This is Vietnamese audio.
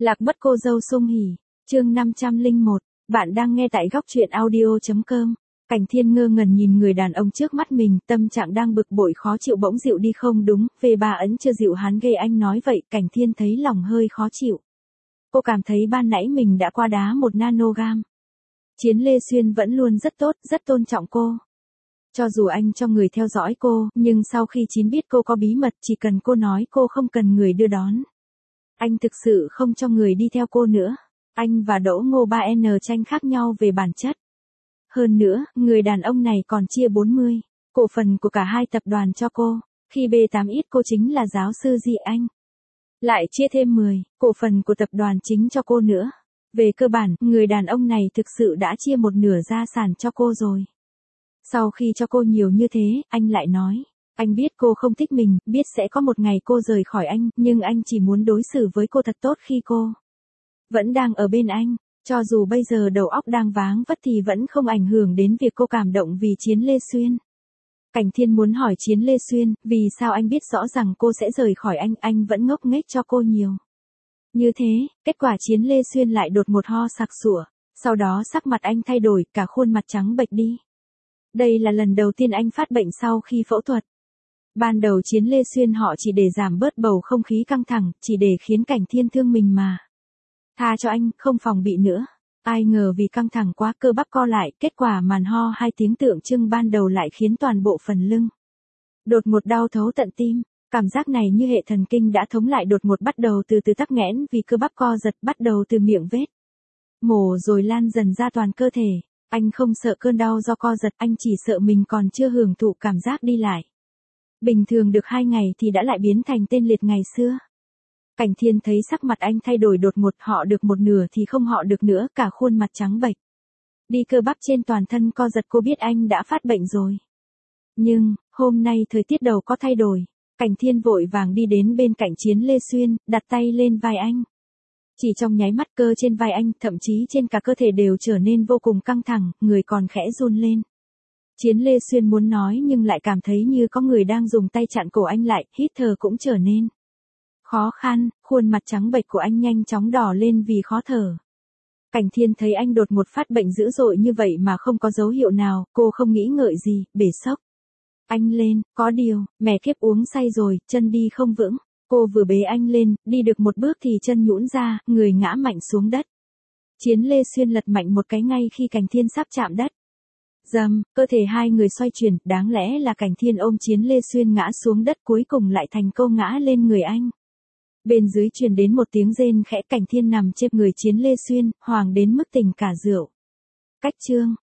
Lạc mất cô dâu Sung Hỉ, chương 501, bạn đang nghe tại góc truyện audio.com. Cảnh Thiên ngơ ngẩn nhìn người đàn ông trước mắt mình, tâm trạng đang bực bội khó chịu bỗng dịu đi. Không đúng, về bà ấn chưa dịu hắn ghê. Anh nói vậy, Cảnh Thiên thấy lòng hơi khó chịu. Cô cảm thấy ban nãy mình đã qua đá một nanogam. Chiến Lê Xuyên vẫn luôn rất tốt, rất tôn trọng cô. Cho dù anh cho người theo dõi cô, nhưng sau khi Chiến biết cô có bí mật, chỉ cần cô nói cô không cần người đưa đón. Anh thực sự không cho người đi theo cô nữa. Anh và Đỗ Ngô 3N tranh khác nhau về bản chất. Hơn nữa, người đàn ông này còn chia 40 cổ phần của cả hai tập đoàn cho cô. Khi B8X cô chính là giáo sư Di Anh. Lại chia thêm 10 cổ phần của tập đoàn chính cho cô nữa. Về cơ bản, người đàn ông này thực sự đã chia một nửa gia sản cho cô rồi. Sau khi cho cô nhiều như thế, anh lại nói. Anh biết cô không thích mình, biết sẽ có một ngày cô rời khỏi anh, nhưng anh chỉ muốn đối xử với cô thật tốt khi cô vẫn đang ở bên anh. Cho dù bây giờ đầu óc đang váng vất thì vẫn không ảnh hưởng đến việc cô cảm động vì Chiến Lê Xuyên. Cảnh Thiên muốn hỏi Chiến Lê Xuyên, vì sao anh biết rõ rằng cô sẽ rời khỏi anh vẫn ngốc nghếch cho cô nhiều. Như thế, kết quả Chiến Lê Xuyên lại đột một ho sặc sụa, sau đó sắc mặt anh thay đổi, cả khuôn mặt trắng bệch đi. Đây là lần đầu tiên anh phát bệnh sau khi phẫu thuật. Ban đầu Chiến Lê Xuyên họ chỉ để giảm bớt bầu không khí căng thẳng, chỉ để khiến Cảnh Thiên thương mình mà. Tha cho anh, không phòng bị nữa. Ai ngờ vì căng thẳng quá cơ bắp co lại, kết quả màn ho 2 tiếng tượng trưng ban đầu lại khiến toàn bộ phần lưng đột ngột đau thấu tận tim. Cảm giác này như hệ thần kinh đã thống lại, đột ngột bắt đầu từ từ tắc nghẽn vì cơ bắp co giật, bắt đầu từ miệng vết mổ rồi lan dần ra toàn cơ thể. Anh không sợ cơn đau do co giật, anh chỉ sợ mình còn chưa hưởng thụ cảm giác đi lại. Bình thường được 2 ngày thì đã lại biến thành tên liệt ngày xưa. Cảnh Thiên thấy sắc mặt anh thay đổi đột ngột, họ được một nửa thì không họ được nữa, cả khuôn mặt trắng bệch. Đi cơ bắp trên toàn thân co giật, cô biết anh đã phát bệnh rồi. Nhưng, hôm nay thời tiết đầu có thay đổi. Cảnh Thiên vội vàng đi đến bên cạnh Chiến Lê Xuyên, đặt tay lên vai anh. Chỉ trong nháy mắt cơ trên vai anh, thậm chí trên cả cơ thể đều trở nên vô cùng căng thẳng, người còn khẽ run lên. Chiến Lê Xuyên muốn nói nhưng lại cảm thấy như có người đang dùng tay chặn cổ anh lại, hít thở cũng trở nên khó khăn, khuôn mặt trắng bệch của anh nhanh chóng đỏ lên vì khó thở. Cảnh Thiên thấy anh đột ngột phát bệnh dữ dội như vậy mà không có dấu hiệu nào, cô không nghĩ ngợi gì, bể sốc. Anh lên, có điều, mẹ kiếp uống say rồi, chân đi không vững. Cô vừa bế anh lên, đi được một bước thì chân nhũn ra, người ngã mạnh xuống đất. Chiến Lê Xuyên lật mạnh một cái ngay khi Cảnh Thiên sắp chạm đất. Dầm, cơ thể hai người xoay chuyển, đáng lẽ là Cảnh Thiên ôm Chiến Lê Xuyên ngã xuống đất, cuối cùng lại thành câu ngã lên người anh. Bên dưới truyền đến một tiếng rên khẽ, Cảnh Thiên nằm trên người Chiến Lê Xuyên, hoàng đến mức tỉnh cả rượu. Cách chương